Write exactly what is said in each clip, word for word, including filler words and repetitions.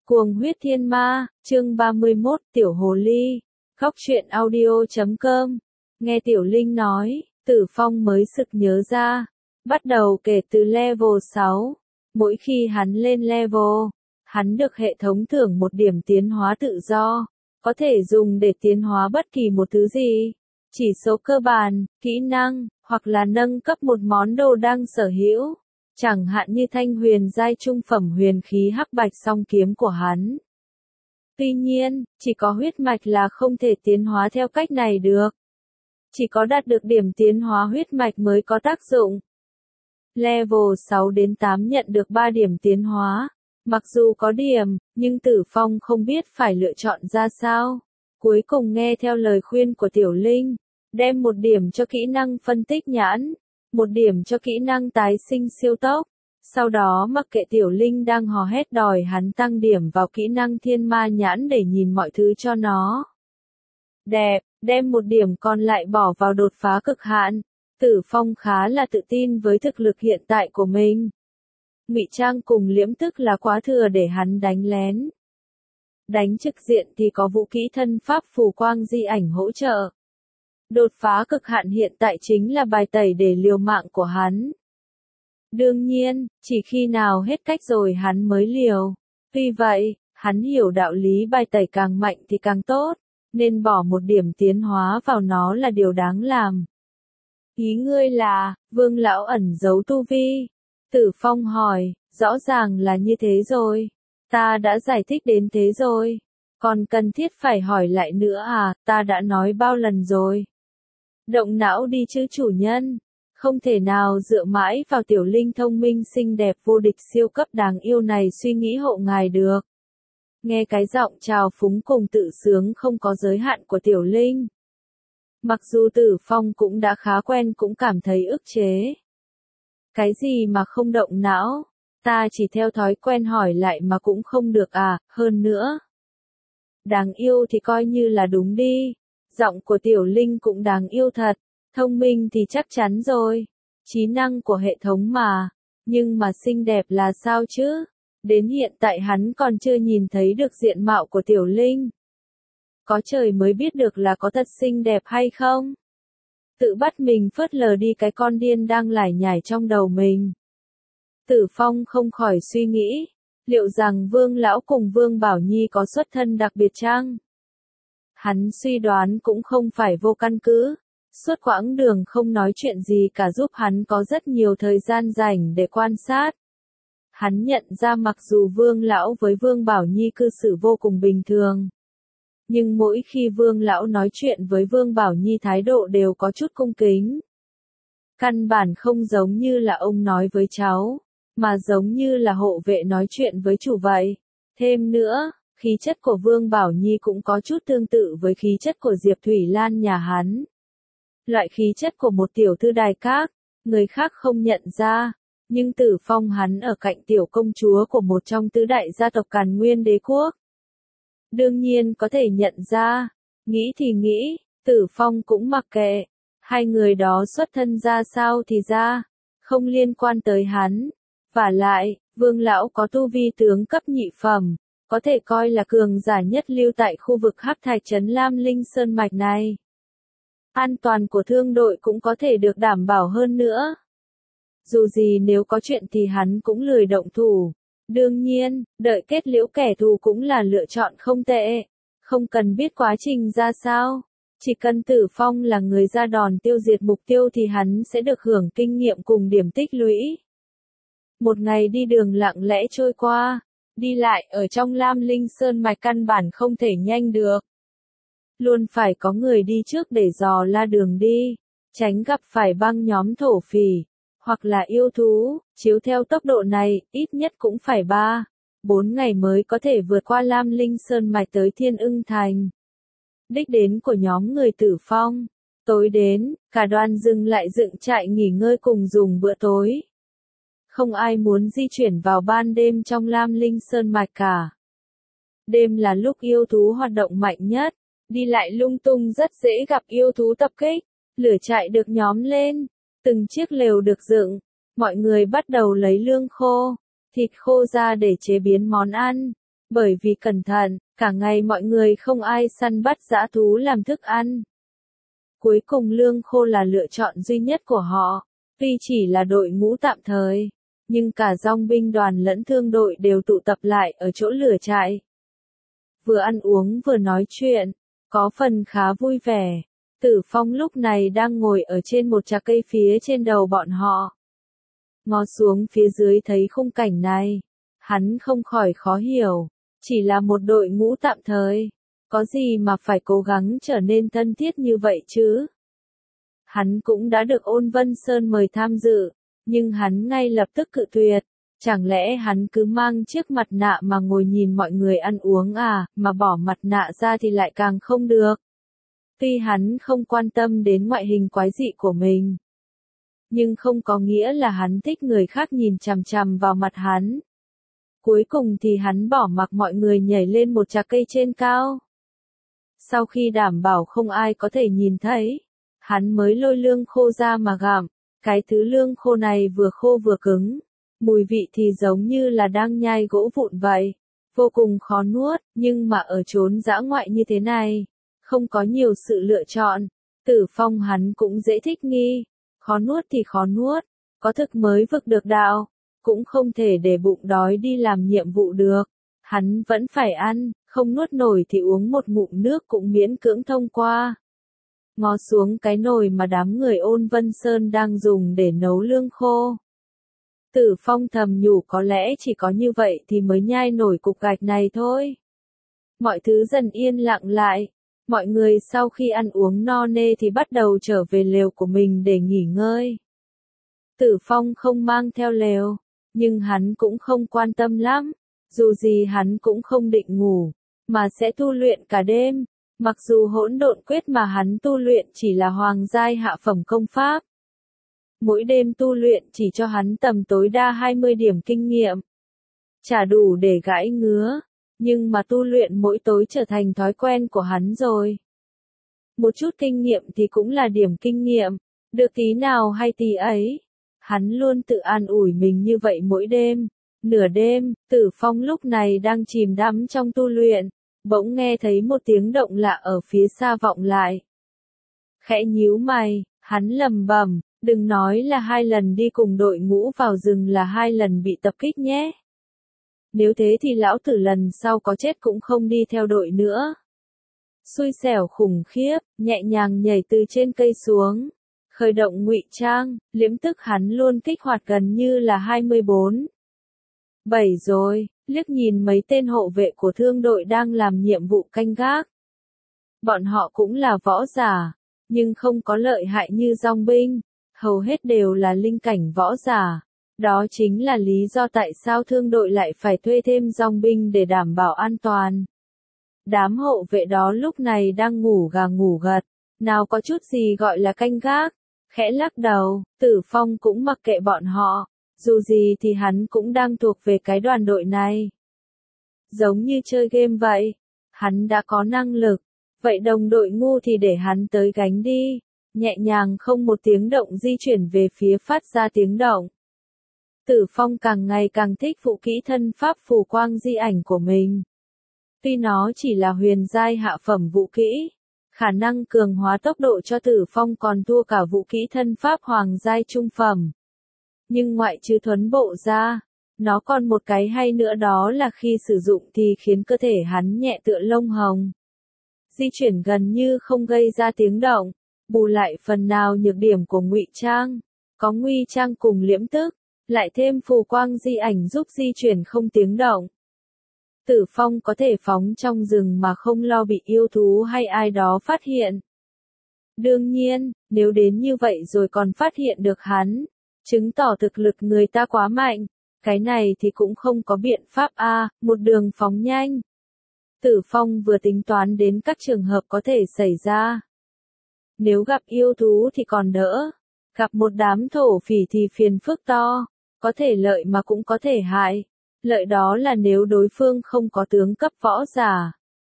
Cuồng huyết thiên ma, chương ba mươi mốt, Tiểu Hồ Ly, Góc truyện audio chấm com. Nghe Tiểu Linh nói, Tử Phong mới sực nhớ ra. Bắt đầu kể từ level sáu. Mỗi khi hắn lên level, hắn được hệ thống thưởng một điểm tiến hóa tự do. Có thể dùng để tiến hóa bất kỳ một thứ gì. Chỉ số cơ bản, kỹ năng, hoặc là nâng cấp một món đồ đang sở hữu. Chẳng hạn như thanh huyền giai trung phẩm huyền khí hắc bạch song kiếm của hắn. Tuy nhiên, chỉ có huyết mạch là không thể tiến hóa theo cách này được. Chỉ có đạt được điểm tiến hóa huyết mạch mới có tác dụng. Level sáu đến tám nhận được ba điểm tiến hóa. Mặc dù có điểm, nhưng Tử Phong không biết phải lựa chọn ra sao. Cuối cùng nghe theo lời khuyên của Tiểu Linh, đem một điểm cho kỹ năng phân tích nhãn. Một điểm cho kỹ năng tái sinh siêu tốc. Sau đó mặc kệ Tiểu Linh đang hò hét đòi hắn tăng điểm vào kỹ năng thiên ma nhãn để nhìn mọi thứ cho nó. Đẹp, đem một điểm còn lại bỏ vào đột phá cực hạn. Tử Phong khá là tự tin với thực lực hiện tại của mình. Ngụy trang cùng liễm tức là quá thừa để hắn đánh lén. Đánh trực diện thì có vũ kỹ thân pháp phù quang di ảnh hỗ trợ. Đột phá cực hạn hiện tại chính là bài tẩy để liều mạng của hắn. Đương nhiên, chỉ khi nào hết cách rồi hắn mới liều. Vì vậy, hắn hiểu đạo lý bài tẩy càng mạnh thì càng tốt, nên bỏ một điểm tiến hóa vào nó là điều đáng làm. Ý ngươi là, Vương lão ẩn giấu tu vi? Tử Phong hỏi, rõ ràng là như thế rồi. Ta đã giải thích đến thế rồi. Còn cần thiết phải hỏi lại nữa à, ta đã nói bao lần rồi. Động não đi chứ chủ nhân. Không thể nào dựa mãi vào Tiểu Linh thông minh xinh đẹp vô địch siêu cấp đáng yêu này suy nghĩ hộ ngài được. Nghe cái giọng trào phúng cùng tự sướng không có giới hạn của Tiểu Linh. Mặc dù Tử Phong cũng đã khá quen cũng cảm thấy ức chế. Cái gì mà không động não? Ta chỉ theo thói quen hỏi lại mà cũng không được à, hơn nữa. Đáng yêu thì coi như là đúng đi. Giọng của Tiểu Linh cũng đáng yêu thật, thông minh thì chắc chắn rồi, trí năng của hệ thống mà, nhưng mà xinh đẹp là sao chứ? Đến hiện tại hắn còn chưa nhìn thấy được diện mạo của Tiểu Linh. Có trời mới biết được là có thật xinh đẹp hay không? Tự bắt mình phớt lờ đi cái con điên đang lải nhải trong đầu mình. Tử Phong không khỏi suy nghĩ, liệu rằng Vương lão cùng Vương Bảo Nhi có xuất thân đặc biệt chăng? Hắn suy đoán cũng không phải vô căn cứ. Suốt quãng đường không nói chuyện gì cả giúp hắn có rất nhiều thời gian rảnh để quan sát. Hắn nhận ra mặc dù Vương lão với Vương Bảo Nhi cư xử vô cùng bình thường. Nhưng mỗi khi Vương lão nói chuyện với Vương Bảo Nhi thái độ đều có chút cung kính. Căn bản không giống như là ông nói với cháu, mà giống như là hộ vệ nói chuyện với chủ vậy. Thêm nữa, khí chất của Vương Bảo Nhi cũng có chút tương tự với khí chất của Diệp Thủy Lan nhà hắn. Loại khí chất của một tiểu thư đài các, người khác không nhận ra, nhưng Tử Phong hắn ở cạnh tiểu công chúa của một trong tứ đại gia tộc Càn Nguyên Đế Quốc. Đương nhiên có thể nhận ra, nghĩ thì nghĩ, Tử Phong cũng mặc kệ, hai người đó xuất thân ra sao thì ra, không liên quan tới hắn. Vả lại, Vương lão có tu vi tướng cấp nhị phẩm. Có thể coi là cường giả nhất lưu tại khu vực Hắc Thạch trấn Lam Linh Sơn Mạch này. An toàn của thương đội cũng có thể được đảm bảo hơn nữa. Dù gì nếu có chuyện thì hắn cũng lười động thủ. Đương nhiên, đợi kết liễu kẻ thù cũng là lựa chọn không tệ. Không cần biết quá trình ra sao. Chỉ cần Tử Phong là người ra đòn tiêu diệt mục tiêu thì hắn sẽ được hưởng kinh nghiệm cùng điểm tích lũy. Một ngày đi đường lặng lẽ trôi qua. Đi lại ở trong Lam Linh Sơn Mạch căn bản không thể nhanh được. Luôn phải có người đi trước để dò la đường đi, tránh gặp phải băng nhóm thổ phỉ, hoặc là yêu thú, chiếu theo tốc độ này, ít nhất cũng phải ba, bốn ngày mới có thể vượt qua Lam Linh Sơn Mạch tới Thiên Ưng Thành. Đích đến của nhóm người Tử Phong, tối đến, cả đoàn dừng lại dựng trại nghỉ ngơi cùng dùng bữa tối. Không ai muốn di chuyển vào ban đêm trong Lam Linh Sơn Mạch cả. Đêm là lúc yêu thú hoạt động mạnh nhất, đi lại lung tung rất dễ gặp yêu thú tập kích, lửa trại được nhóm lên, từng chiếc lều được dựng, mọi người bắt đầu lấy lương khô, thịt khô ra để chế biến món ăn. Bởi vì cẩn thận, cả ngày mọi người không ai săn bắt dã thú làm thức ăn. Cuối cùng lương khô là lựa chọn duy nhất của họ. Tuy chỉ là đội ngũ tạm thời, nhưng cả dòng binh đoàn lẫn thương đội đều tụ tập lại ở chỗ lửa trại. Vừa ăn uống vừa nói chuyện, có phần khá vui vẻ. Tử Phong lúc này đang ngồi ở trên một chạc cây phía trên đầu bọn họ. Ngó xuống phía dưới thấy khung cảnh này, hắn không khỏi khó hiểu, chỉ là một đội ngũ tạm thời, có gì mà phải cố gắng trở nên thân thiết như vậy chứ? Hắn cũng đã được Ôn Vân Sơn mời tham dự, nhưng hắn ngay lập tức cự tuyệt. Chẳng lẽ hắn cứ mang chiếc mặt nạ mà ngồi nhìn mọi người ăn uống à, mà bỏ mặt nạ ra thì lại càng không được. Tuy hắn không quan tâm đến ngoại hình quái dị của mình, nhưng không có nghĩa là hắn thích người khác nhìn chằm chằm vào mặt hắn. Cuối cùng thì hắn bỏ mặc mọi người nhảy lên một chạc cây trên cao. Sau khi đảm bảo không ai có thể nhìn thấy, hắn mới lôi lương khô ra mà gặm. Cái thứ lương khô này vừa khô vừa cứng, mùi vị thì giống như là đang nhai gỗ vụn vậy, vô cùng khó nuốt, nhưng mà ở chốn dã ngoại như thế này, không có nhiều sự lựa chọn, Tử Phong hắn cũng dễ thích nghi, khó nuốt thì khó nuốt, có thực mới vực được đạo, cũng không thể để bụng đói đi làm nhiệm vụ được, hắn vẫn phải ăn, không nuốt nổi thì uống một ngụm nước cũng miễn cưỡng thông qua. Ngó xuống cái nồi mà đám người Ôn Vân Sơn đang dùng để nấu lương khô. Tử Phong thầm nhủ có lẽ chỉ có như vậy thì mới nhai nổi cục gạch này thôi. Mọi thứ dần yên lặng lại. Mọi người sau khi ăn uống no nê thì bắt đầu trở về lều của mình để nghỉ ngơi. Tử Phong không mang theo lều, nhưng hắn cũng không quan tâm lắm. Dù gì hắn cũng không định ngủ, mà sẽ tu luyện cả đêm. Mặc dù hỗn độn quyết mà hắn tu luyện chỉ là hoàng giai hạ phẩm công pháp. Mỗi đêm tu luyện chỉ cho hắn tầm tối đa hai mươi điểm kinh nghiệm. Chả đủ để gãi ngứa, nhưng mà tu luyện mỗi tối trở thành thói quen của hắn rồi. Một chút kinh nghiệm thì cũng là điểm kinh nghiệm, được tí nào hay tí ấy. Hắn luôn tự an ủi mình như vậy mỗi đêm. Nửa đêm, Tử Phong lúc này đang chìm đắm trong tu luyện. Bỗng nghe thấy một tiếng động lạ ở phía xa vọng lại. Khẽ nhíu mày, hắn lầm bầm, đừng nói là hai lần đi cùng đội ngũ vào rừng là hai lần bị tập kích nhé. Nếu thế thì lão tử lần sau có chết cũng không đi theo đội nữa. Xui xẻo khủng khiếp, nhẹ nhàng nhảy từ trên cây xuống. Khởi động ngụy trang, liễm tức hắn luôn kích hoạt gần như là hai mươi bốn. Bảy rồi, liếc nhìn mấy tên hộ vệ của thương đội đang làm nhiệm vụ canh gác. Bọn họ cũng là võ giả, nhưng không có lợi hại như dòng binh, hầu hết đều là linh cảnh võ giả. Đó chính là lý do tại sao thương đội lại phải thuê thêm dòng binh để đảm bảo an toàn. Đám hộ vệ đó lúc này đang ngủ gà ngủ gật, nào có chút gì gọi là canh gác. Khẽ lắc đầu, Tử Phong cũng mặc kệ bọn họ. Dù gì thì hắn cũng đang thuộc về cái đoàn đội này. Giống như chơi game vậy. Hắn đã có năng lực. Vậy đồng đội ngu thì để hắn tới gánh đi. Nhẹ nhàng không một tiếng động di chuyển về phía phát ra tiếng động. Tử Phong càng ngày càng thích vũ kỹ thân pháp phù quang di ảnh của mình. Tuy nó chỉ là huyền giai hạ phẩm vũ kỹ, khả năng cường hóa tốc độ cho Tử Phong còn thua cả vũ kỹ thân pháp hoàng giai trung phẩm. Nhưng ngoại trừ thuấn bộ ra, nó còn một cái hay nữa đó là khi sử dụng thì khiến cơ thể hắn nhẹ tựa lông hồng. Di chuyển gần như không gây ra tiếng động, bù lại phần nào nhược điểm của ngụy trang, có nguy trang cùng liễm tức, lại thêm phù quang di ảnh giúp di chuyển không tiếng động. Tử Phong có thể phóng trong rừng mà không lo bị yêu thú hay ai đó phát hiện. Đương nhiên, nếu đến như vậy rồi còn phát hiện được hắn, chứng tỏ thực lực người ta quá mạnh, cái này thì cũng không có biện pháp a, à, một đường phóng nhanh. Tử Phong vừa tính toán đến các trường hợp có thể xảy ra. Nếu gặp yêu thú thì còn đỡ, gặp một đám thổ phỉ thì phiền phức to, có thể lợi mà cũng có thể hại. Lợi đó là nếu đối phương không có tướng cấp võ giả.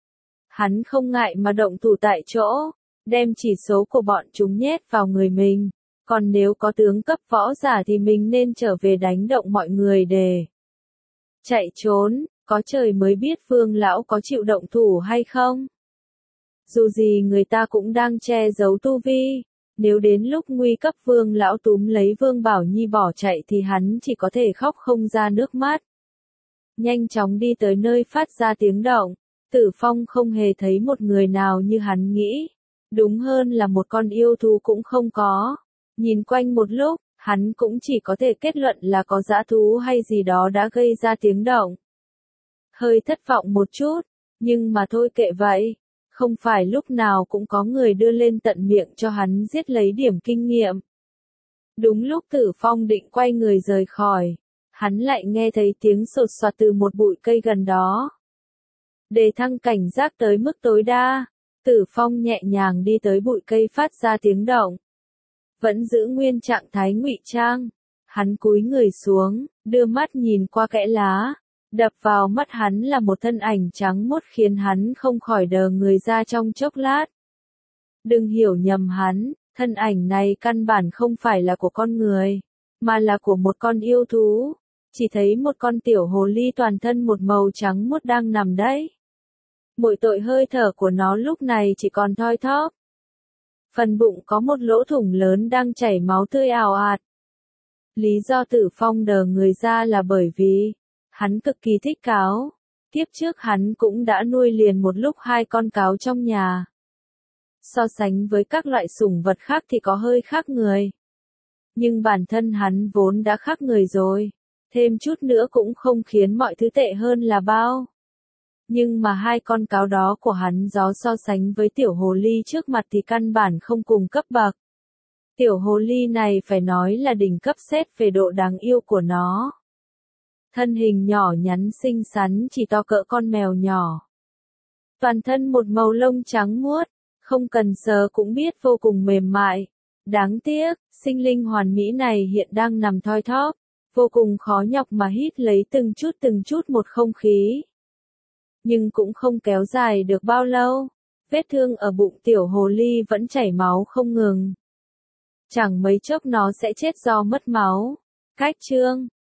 Hắn không ngại mà động thủ tại chỗ, đem chỉ số của bọn chúng nhét vào người mình. Còn nếu có tướng cấp võ giả thì mình nên trở về đánh động mọi người để chạy trốn. Có trời mới biết Vương lão có chịu động thủ hay không. Dù gì người ta cũng đang che giấu tu vi, nếu đến lúc nguy cấp Vương lão túm lấy Vương Bảo Nhi bỏ chạy thì hắn chỉ có thể khóc không ra nước mắt. Nhanh chóng đi tới nơi phát ra tiếng động, Tử Phong không hề thấy một người nào như hắn nghĩ, đúng hơn là một con yêu thú cũng không có. Nhìn quanh một lúc, hắn cũng chỉ có thể kết luận là có dã thú hay gì đó đã gây ra tiếng động. Hơi thất vọng một chút, nhưng mà thôi kệ vậy, không phải lúc nào cũng có người đưa lên tận miệng cho hắn giết lấy điểm kinh nghiệm. Đúng lúc Tử Phong định quay người rời khỏi, hắn lại nghe thấy tiếng sột soạt từ một bụi cây gần đó. Để thăng cảnh giác tới mức tối đa, Tử Phong nhẹ nhàng đi tới bụi cây phát ra tiếng động. Vẫn giữ nguyên trạng thái ngụy trang, hắn cúi người xuống, đưa mắt nhìn qua kẽ lá, đập vào mắt hắn là một thân ảnh trắng muốt khiến hắn không khỏi đờ người ra trong chốc lát. Đừng hiểu nhầm hắn, thân ảnh này căn bản không phải là của con người, mà là của một con yêu thú. Chỉ thấy một con tiểu hồ ly toàn thân một màu trắng muốt đang nằm đấy. Mỗi tội hơi thở của nó lúc này chỉ còn thoi thóp. Phần bụng có một lỗ thủng lớn đang chảy máu tươi ào ạt. Lý do Tử Phong đờ người ra là bởi vì hắn cực kỳ thích cáo. Tiếp trước hắn cũng đã nuôi liền một lúc hai con cáo trong nhà. So sánh với các loại sủng vật khác thì có hơi khác người. Nhưng bản thân hắn vốn đã khác người rồi. Thêm chút nữa cũng không khiến mọi thứ tệ hơn là bao. Nhưng mà hai con cáo đó của hắn gió so sánh với tiểu hồ ly trước mặt thì căn bản không cùng cấp bậc. Tiểu hồ ly này phải nói là đỉnh cấp xét về độ đáng yêu của nó. Thân hình nhỏ nhắn xinh xắn chỉ to cỡ con mèo nhỏ. Toàn thân một màu lông trắng muốt, không cần sờ cũng biết vô cùng mềm mại. Đáng tiếc, sinh linh hoàn mỹ này hiện đang nằm thoi thóp, vô cùng khó nhọc mà hít lấy từng chút từng chút một không khí. Nhưng cũng không kéo dài được bao lâu, vết thương ở bụng tiểu hồ ly vẫn chảy máu không ngừng. Chẳng mấy chốc nó sẽ chết do mất máu. Cách chương